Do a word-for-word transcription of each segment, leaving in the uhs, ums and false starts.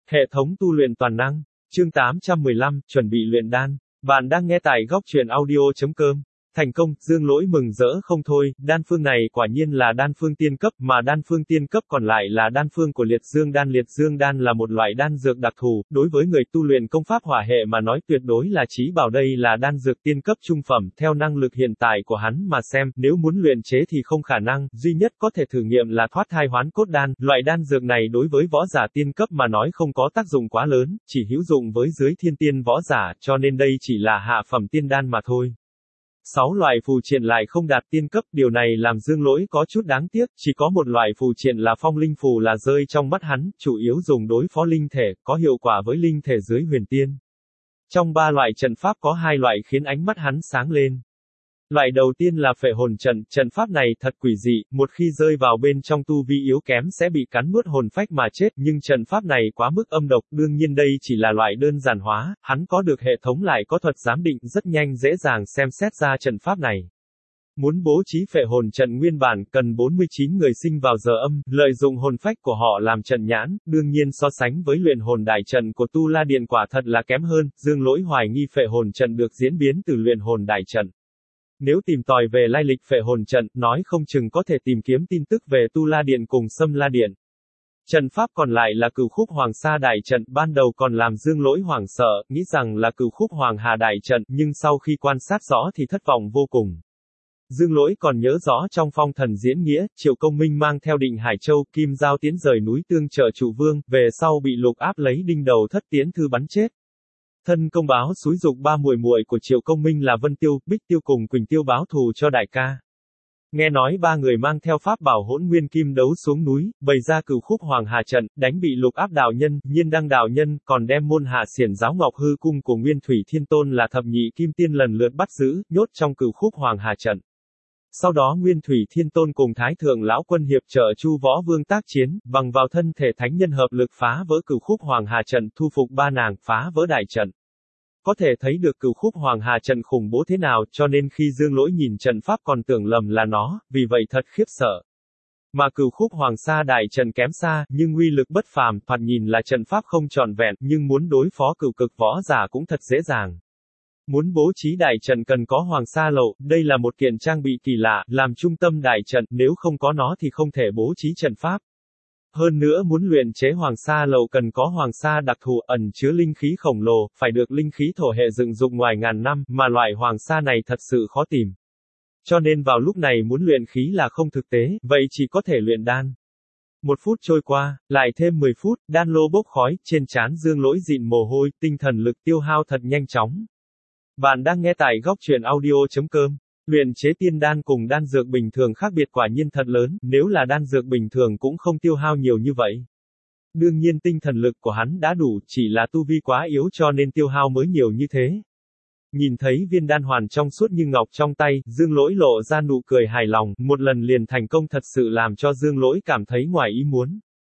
Hệ thống tu luyện toàn năng. Chương tám trăm mười lăm, chuẩn bị luyện đan. Bạn đang nghe tại góc truyện audio.com. Thành công, Dương Lỗi mừng rỡ không thôi, đan phương này quả nhiên là đan phương tiên cấp, mà đan phương tiên cấp còn lại là đan phương của liệt dương đan. Liệt dương đan là một loại đan dược đặc thù, đối với người tu luyện công pháp hỏa hệ mà nói tuyệt đối là chí bảo. Đây là đan dược tiên cấp trung phẩm, theo năng lực hiện tại của hắn mà xem, nếu muốn luyện chế thì không khả năng, duy nhất có thể thử nghiệm là thoát thai hoán cốt đan. Loại đan dược này đối với võ giả tiên cấp mà nói không có tác dụng quá lớn, chỉ hữu dụng với dưới thiên tiên võ giả, cho nên đây chỉ là hạ phẩm tiên đan mà thôi. Sáu loại phù triện lại không đạt tiên cấp, điều này làm Dương Lỗi có chút đáng tiếc, chỉ có một loại phù triện là phong linh phù là rơi trong mắt hắn, chủ yếu dùng đối phó linh thể, có hiệu quả với linh thể dưới huyền tiên. Trong ba loại trận pháp có hai loại khiến ánh mắt hắn sáng lên. Loại đầu tiên là phệ hồn trận, trận pháp này thật quỷ dị, một khi rơi vào bên trong tu vi yếu kém sẽ bị cắn nuốt hồn phách mà chết, nhưng trận pháp này quá mức âm độc, đương nhiên đây chỉ là loại đơn giản hóa, hắn có được hệ thống lại có thuật giám định, rất nhanh dễ dàng xem xét ra trận pháp này. Muốn bố trí phệ hồn trận nguyên bản, cần bốn mươi chín người sinh vào giờ âm, lợi dụng hồn phách của họ làm trận nhãn, đương nhiên so sánh với luyện hồn đại trận của Tu La Điện quả thật là kém hơn, Dương Lỗi hoài nghi phệ hồn trận được diễn biến từ luyện hồn đại trận. Nếu tìm tòi về lai lịch phệ hồn trận, nói không chừng có thể tìm kiếm tin tức về Tu La Điện cùng Sâm La Điện. Trận pháp còn lại là Cửu Khúc Hoàng Sa đại trận, ban đầu còn làm Dương Lỗi hoảng sợ, nghĩ rằng là Cửu Khúc Hoàng Hà đại trận, nhưng sau khi quan sát rõ thì thất vọng vô cùng. Dương Lỗi còn nhớ rõ trong Phong Thần Diễn Nghĩa, Triệu Công Minh mang theo Định Hải Châu, Kim Giao tiến rời núi tương trợ Trụ Vương, về sau bị Lục Áp lấy đinh đầu thất tiến thư bắn chết. Thân công báo xúi dục ba muội muội của Triệu Công Minh là Vân Tiêu, Bích Tiêu cùng Quỳnh Tiêu báo thù cho đại ca. Nghe nói ba người mang theo pháp bảo Hỗn Nguyên Kim đấu xuống núi, bày ra Cửu Khúc Hoàng Hà trận, đánh bị Lục Áp đạo nhân, Nhiên Đăng đạo nhân, còn đem môn hạ xiển giáo Ngọc Hư cung của Nguyên Thủy Thiên Tôn là thập nhị kim tiên lần lượt bắt giữ, nhốt trong Cửu Khúc Hoàng Hà trận. Sau đó Nguyên Thủy Thiên Tôn cùng Thái Thượng Lão Quân hiệp trợ Chu Võ Vương tác chiến, bằng vào thân thể thánh nhân hợp lực phá vỡ Cửu Khúc Hoàng Hà trận, thu phục ba nàng, phá vỡ đại trận. Có thể thấy được Cửu Khúc Hoàng Hà trận khủng bố thế nào, cho nên khi Dương Lỗi nhìn trận pháp còn tưởng lầm là nó, vì vậy thật khiếp sợ. Mà Cửu Khúc Hoàng Sa đại trận kém xa, nhưng uy lực bất phàm, thoạt nhìn là trận pháp không trọn vẹn, nhưng muốn đối phó cửu cực võ giả cũng thật dễ dàng. Muốn bố trí đại trận cần có Hoàng Sa lậu, đây là một kiện trang bị kỳ lạ, làm trung tâm đại trận, nếu không có nó thì không thể bố trí trận pháp. Hơn nữa muốn luyện chế Hoàng Sa lậu cần có Hoàng Sa đặc thù, ẩn chứa linh khí khổng lồ, phải được linh khí thổ hệ dựng dục ngoài ngàn năm, mà loại Hoàng Sa này thật sự khó tìm. Cho nên vào lúc này muốn luyện khí là không thực tế, vậy chỉ có thể luyện đan. Một phút trôi qua, lại thêm mười phút, đan lô bốc khói, trên trán Dương Lỗi dịn mồ hôi, tinh thần lực tiêu hao thật nhanh chóng. Bạn đang nghe tại góc truyện audio.com. Luyện chế tiên đan cùng đan dược bình thường khác biệt quả nhiên thật lớn, nếu là đan dược bình thường cũng không tiêu hao nhiều như vậy. Đương nhiên tinh thần lực của hắn đã đủ, chỉ là tu vi quá yếu cho nên tiêu hao mới nhiều như thế. Nhìn thấy viên đan hoàn trong suốt như ngọc trong tay, Dương Lỗi lộ ra nụ cười hài lòng, một lần liền thành công thật sự làm cho Dương Lỗi cảm thấy ngoài ý muốn.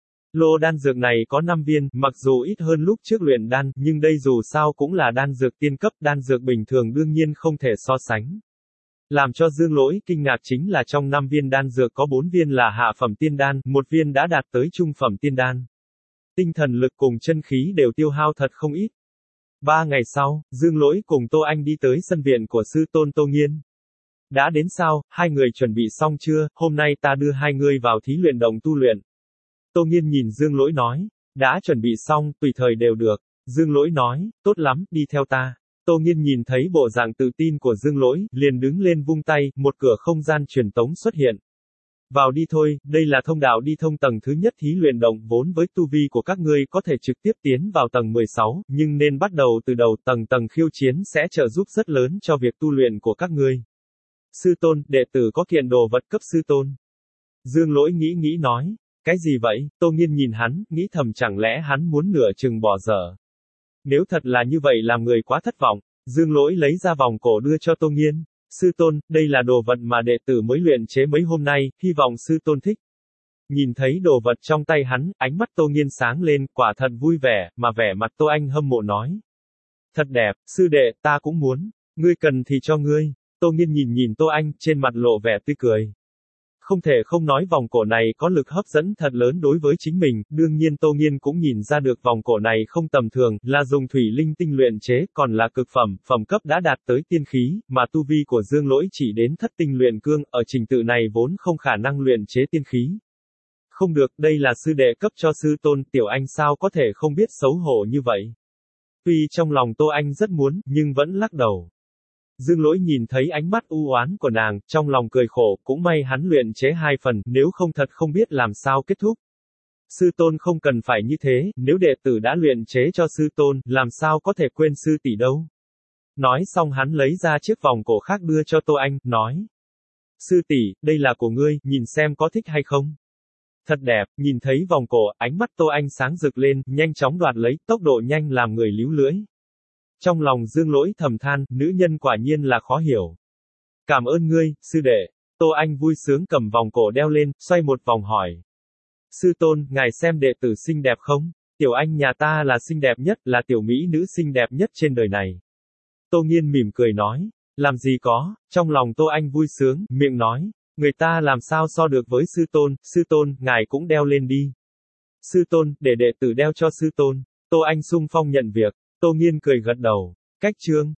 Lô đan dược này có năm viên, mặc dù ít hơn lúc trước luyện đan, nhưng đây dù sao cũng là đan dược tiên cấp, đan dược bình thường đương nhiên không thể so sánh. Làm cho Dương Lỗi kinh ngạc chính là trong năm viên đan dược có bốn viên là hạ phẩm tiên đan, một viên đã đạt tới trung phẩm tiên đan. Tinh thần lực cùng chân khí đều tiêu hao thật không ít. Ba ngày sau, Dương Lỗi cùng Tô Anh đi tới sân viện của sư tôn Tô Nghiên. Đã đến sao, hai người chuẩn bị xong chưa, hôm nay ta đưa hai người vào thí luyện động tu luyện. Tô Nghiên nhìn Dương Lỗi nói, đã chuẩn bị xong, tùy thời đều được. Dương Lỗi nói, tốt lắm, đi theo ta. Tô Nghiên nhìn thấy bộ dạng tự tin của Dương Lỗi, liền đứng lên vung tay, một cửa không gian truyền tống xuất hiện. Vào đi thôi, đây là thông đạo đi thông tầng thứ nhất thí luyện động, vốn với tu vi của các ngươi có thể trực tiếp tiến vào tầng mười sáu, nhưng nên bắt đầu từ đầu, tầng tầng khiêu chiến sẽ trợ giúp rất lớn cho việc tu luyện của các ngươi. Sư tôn, đệ tử có kiện đồ vật cấp sư tôn. Dương Lỗi nghĩ nghĩ nói, cái gì vậy? Tô Nghiên nhìn hắn, nghĩ thầm chẳng lẽ hắn muốn nửa chừng bỏ dở. Nếu thật là như vậy làm người quá thất vọng, Dương Lỗi lấy ra vòng cổ đưa cho Tô Nghiên. Sư tôn, đây là đồ vật mà đệ tử mới luyện chế mấy hôm nay, hy vọng sư tôn thích. Nhìn thấy đồ vật trong tay hắn, ánh mắt Tô Nghiên sáng lên, quả thật vui vẻ, mà vẻ mặt Tô Anh hâm mộ nói. Thật đẹp, sư đệ, ta cũng muốn. Ngươi cần thì cho ngươi. Tô Nghiên nhìn nhìn Tô Anh, trên mặt lộ vẻ tươi cười. Không thể không nói vòng cổ này có lực hấp dẫn thật lớn đối với chính mình, đương nhiên Tô Nghiên cũng nhìn ra được vòng cổ này không tầm thường, là dùng thủy linh tinh luyện chế, còn là cực phẩm, phẩm cấp đã đạt tới tiên khí, mà tu vi của Dương Lỗi chỉ đến thất tinh luyện cương, ở trình tự này vốn không khả năng luyện chế tiên khí. Không được, đây là sư đệ cấp cho sư tôn, Tiểu Anh sao có thể không biết xấu hổ như vậy. Tuy trong lòng Tô Anh rất muốn, nhưng vẫn lắc đầu. Dương Lỗi nhìn thấy ánh mắt u oán của nàng, trong lòng cười khổ, cũng may hắn luyện chế hai phần, nếu không thật không biết làm sao kết thúc. Sư tôn không cần phải như thế, nếu đệ tử đã luyện chế cho sư tôn, làm sao có thể quên sư tỷ đâu. Nói xong hắn lấy ra chiếc vòng cổ khác đưa cho Tô Anh, nói. Sư tỷ, đây là của ngươi, nhìn xem có thích hay không. Thật đẹp, nhìn thấy vòng cổ, ánh mắt Tô Anh sáng rực lên, nhanh chóng đoạt lấy, tốc độ nhanh làm người líu lưỡi. Trong lòng Dương Lỗi thầm than, nữ nhân quả nhiên là khó hiểu. Cảm ơn ngươi, sư đệ. Tô Anh vui sướng cầm vòng cổ đeo lên, xoay một vòng hỏi. Sư tôn, ngài xem đệ tử xinh đẹp không? Tiểu Anh nhà ta là xinh đẹp nhất, là tiểu mỹ nữ xinh đẹp nhất trên đời này. Tô Nghiên mỉm cười nói. Làm gì có, trong lòng Tô Anh vui sướng, miệng nói. Người ta làm sao so được với sư tôn, sư tôn, ngài cũng đeo lên đi. Sư tôn, để đệ tử đeo cho sư tôn. Tô Anh sung phong nhận việc. Tô Nghiên cười gật đầu. Cách chương